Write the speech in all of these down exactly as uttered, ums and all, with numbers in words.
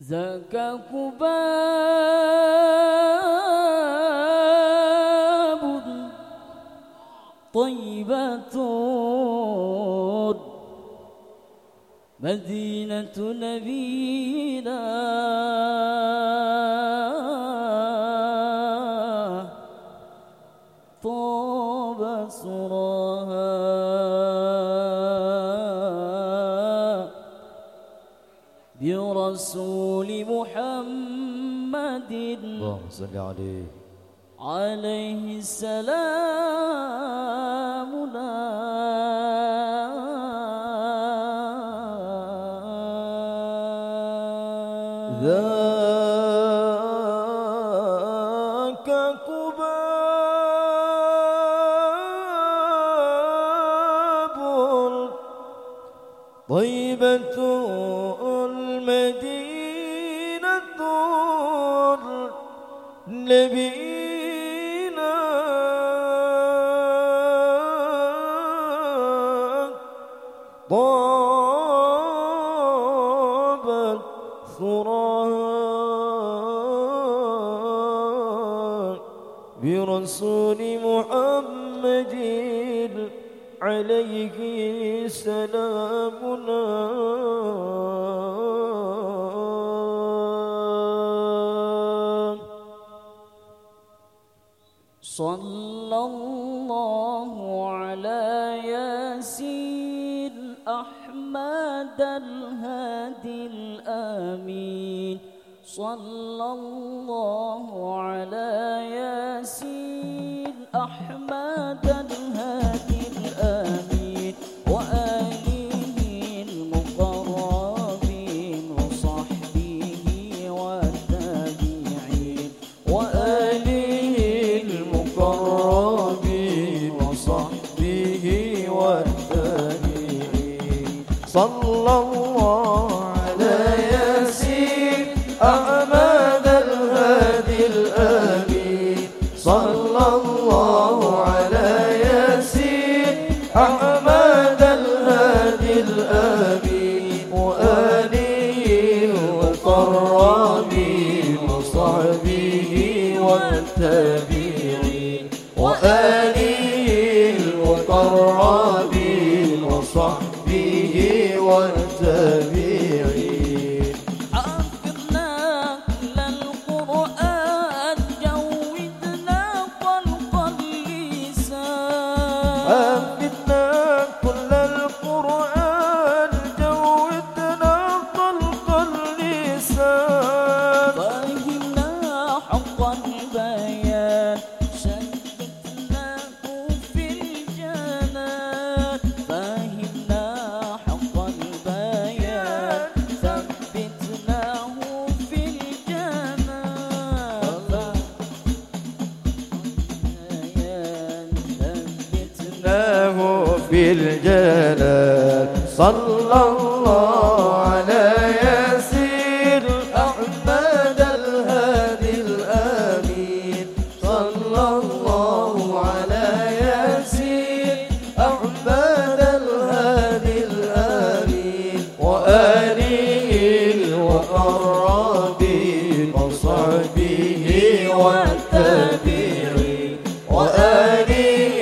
ذاك كباب طيبة مدينة نبينا طاب سراها برسول محمد اللهم صل عليه عليه سلامنا ذاك كباب طيبة المدينة نبينا طابت ثراها برسول محمد عليه سلامنا صلى الله على ياسين أحمد الهادي الآمين صلى الله على ياسين أحمد الهادي الآمين وآله المقربين وصحبه والتابعين وآله المقربين وصحبه والتابعين صلى الله على ياسين أحمد الهادي الآمين صلى الله على ياسين أحمد الهادي الآمين وآله المقربين وصحبه والتابعين وآله المقربين وصحبه والتابعين حفظنا كل القرآن جودنا خلق اللسان حفظنا كل القرآن جودنا خلق اللسان فهمنا حق البيان شددناه في الجنان فهمنا حق البيان ثبتناه في الجنان له في الجلال صلى الله على ياسين أحمد الهادي الآمين صلى الله على ياسين أحمد الهادي الآمين وآله المقربين وصحبه والتابعين وآله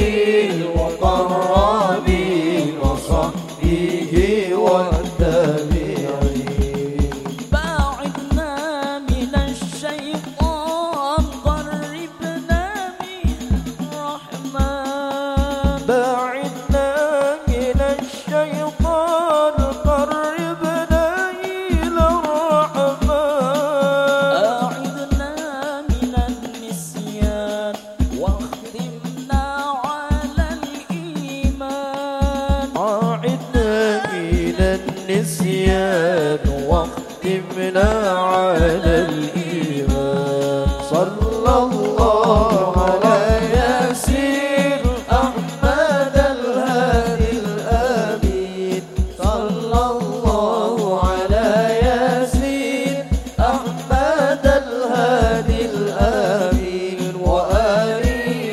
المقربين وصحبه والتابعين باعدنا من الشيطان قربنا من الرحمن باعدنا من الشيطان قربنا إلى الرحمن أعذنا من النسيان واختمنا على الإيمان أعدنا من النسيان واختمنا على الإيمان صلى الله على ياسين أحمد الهادي الآمين صلى الله على ياسين أحمد الهادي الآمين وآله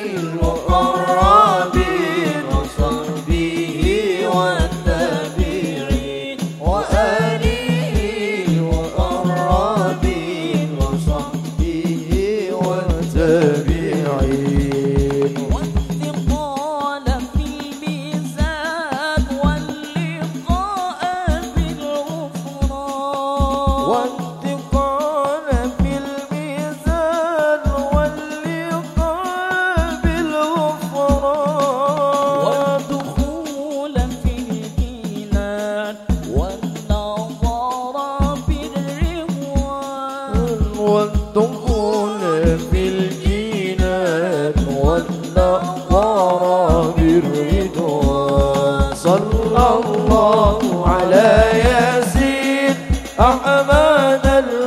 المقربين وصحبه والتابعين وآله المقربين والثقال في الميزان واللقاء بالغفران والدخول في الجنان والنظر بالرضوان والدخول في الجنان والنظر بالرضوان صلى الله على ياسين أحمد